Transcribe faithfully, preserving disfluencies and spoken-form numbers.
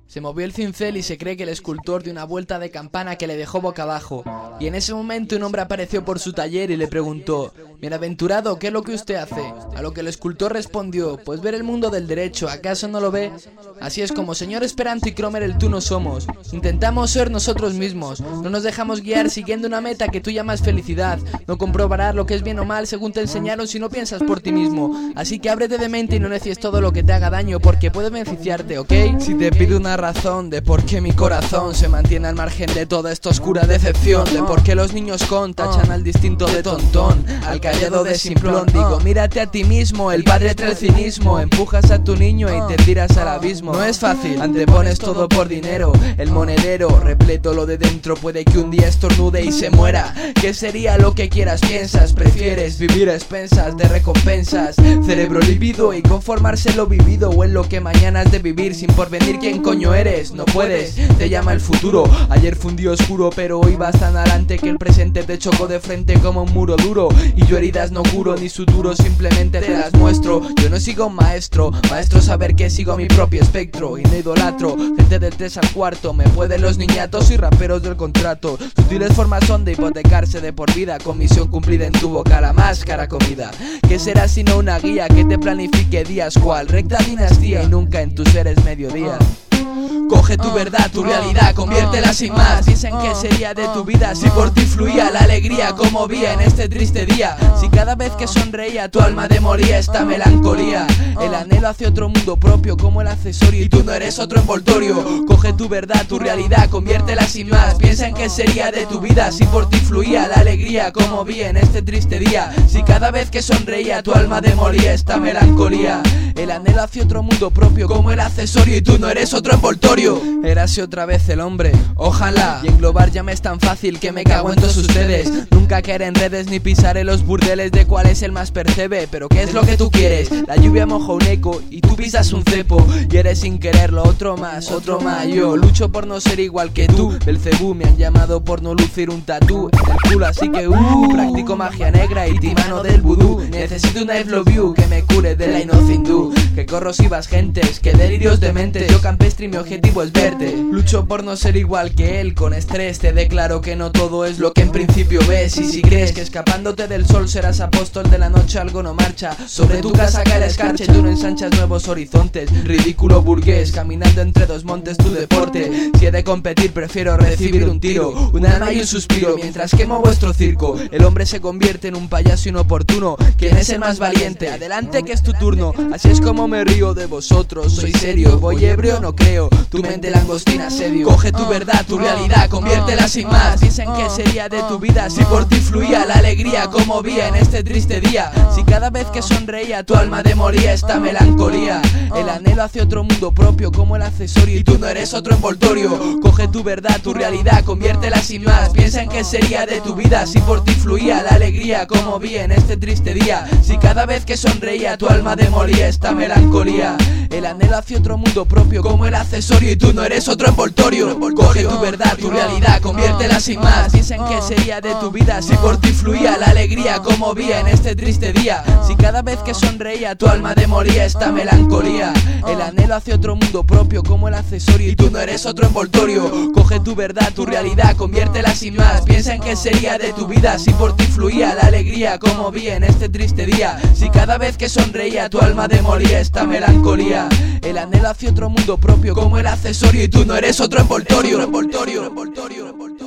Se movió el cincel y se cree que el escultor dio una vuelta de campana que le dejó boca abajo. Y en ese momento un hombre apareció por su taller y le preguntó: «Bienaventurado, ¿qué es lo que usted hace?». A lo que el escultor respondió: «Pues ver el mundo del derecho, ¿acaso no lo ve? Así es como señor Esperanto y Cromer el tú no somos. Intentamos ser nosotros mismos, no nos dejamos guiar siguiendo una meta que tú llamas felicidad. No comprobarás lo que es bien o mal según te enseñaron si no piensas por ti mismo. Así que ábrete de mente y no necies todo lo que te haga daño, porque puede beneficiarte, ¿ok? Si te pido una razón de por qué mi corazón se mantiene al margen de toda esta oscura decepción, de por qué los niños con tachan al distinto de tontón, al callado de simplón, digo mírate a ti mismo, el padre trae el cinismo, empujas a tu niño y te tiras al abismo. No es fácil, antepones todo por dinero, el monedero repleto lo de dentro puede que un día estornude y se muera. ¿Qué sería lo que quieras piensas? Prefieres vivir a expensas de recompensas, cerebro lívido y conformarse en lo vivido o en lo que mañana has de vivir sin porvenir. ¿Quién coño eres? No puedes, te llama el futuro. Ayer fue un día oscuro pero hoy vas tan adelante que el presente te chocó de frente como un muro duro. Y yo heridas no curo ni suturo, simplemente te las muestro. Yo no sigo un maestro, maestro saber que sigo mi propio espectro y no idolatro gente del tres al cuarto. Me pueden los niñatos y raperos del contrato. Sutiles formas son de hipotecarse de por vida, con misión cumplida en tu boca la máscara comida. ¿Qué será sino una guía que te planifique días cual recta dinastía y nunca en tus seres mediodía? Coge tu verdad, tu realidad, conviértela sin más. Piensa en qué sería de tu vida si por ti fluía la alegría como vía en este triste día. Si cada vez que sonreía tu alma demoría esta melancolía, el anhelo hacia otro mundo propio como el accesorio y tú no eres otro envoltorio. Coge tu verdad, tu realidad, conviértela sin más. Piensa en qué sería de tu vida si por ti fluía la alegría como vía en este triste día. Si cada vez que sonreía tu alma demoría esta melancolía, el anhelo hacia otro mundo propio como el accesorio y tú no eres otro envoltorio. Érase otra vez el hombre, ojalá. Y englobar ya me es tan fácil que me cago en todos ustedes. Nunca caer en redes ni pisar en los burdeles de cuál es el más percebe. Pero ¿qué es lo que tú quieres? La lluvia moja un eco y tú pisas un cepo. Y eres sin quererlo otro más, otro más. Yo lucho por no ser igual que tú. Belcebú me han llamado por no lucir un tatú en el culo, así que uh, practico magia negra y timano del vudú. Necesito una I love you que me cure de la inocindú. Que corrosivas gentes, que delirios dementes. Yo campestre y mi objetivo es verte. Lucho por no ser igual que él, con estrés te declaro que no todo es lo que en principio ves. Y si crees que escapándote del sol serás apóstol de la noche, algo no marcha. Sobre tu casa cae la escarcha y tú no ensanchas nuevos horizontes. Ridículo burgués, caminando entre dos montes tu deporte. Si he de competir prefiero recibir un tiro, un alma y un suspiro mientras quemo vuestro circo. El hombre se convierte en un payaso inoportuno. ¿Quién es el más valiente? Adelante que es tu turno. Así es como me río de vosotros, soy serio, voy ebrio, no creo. Tu mente langostina asedio. Coge tu verdad, tu realidad, conviértela sin más. Piensa en qué sería de tu vida si por ti fluía la alegría como vía en este triste día. Si cada vez que sonreía tu alma demoría esta melancolía, el anhelo hacia otro mundo propio como el accesorio y tú no eres otro envoltorio. Coge tu verdad, tu realidad, conviértela sin más. Piensa en qué sería de tu vida si por ti fluía la alegría como vía en este triste día. Si cada vez que sonreía tu alma demoría esta melancolía, el anhelo hacia otro mundo propio como el accesorio y tú no eres otro envoltorio. Coge tu verdad, tu realidad, conviértela sin más. Piensa en qué sería de tu vida si por ti fluía la alegría como vía en este triste día. Si cada vez que sonreía tu alma demoría esta melancolía, el anhelo hacia otro mundo propio como el accesorio y tú no eres otro envoltorio. Coge tu verdad, tu realidad, conviértela sin más. Piensa en qué sería de tu vida si por ti fluía la alegría como vía en este triste día. Si cada vez que sonreía tu alma demoría esta melancolía, el anhelo hacia otro mundo propio como el accesorio y tú no eres otro envoltorio. envoltorio, envoltorio, envoltorio.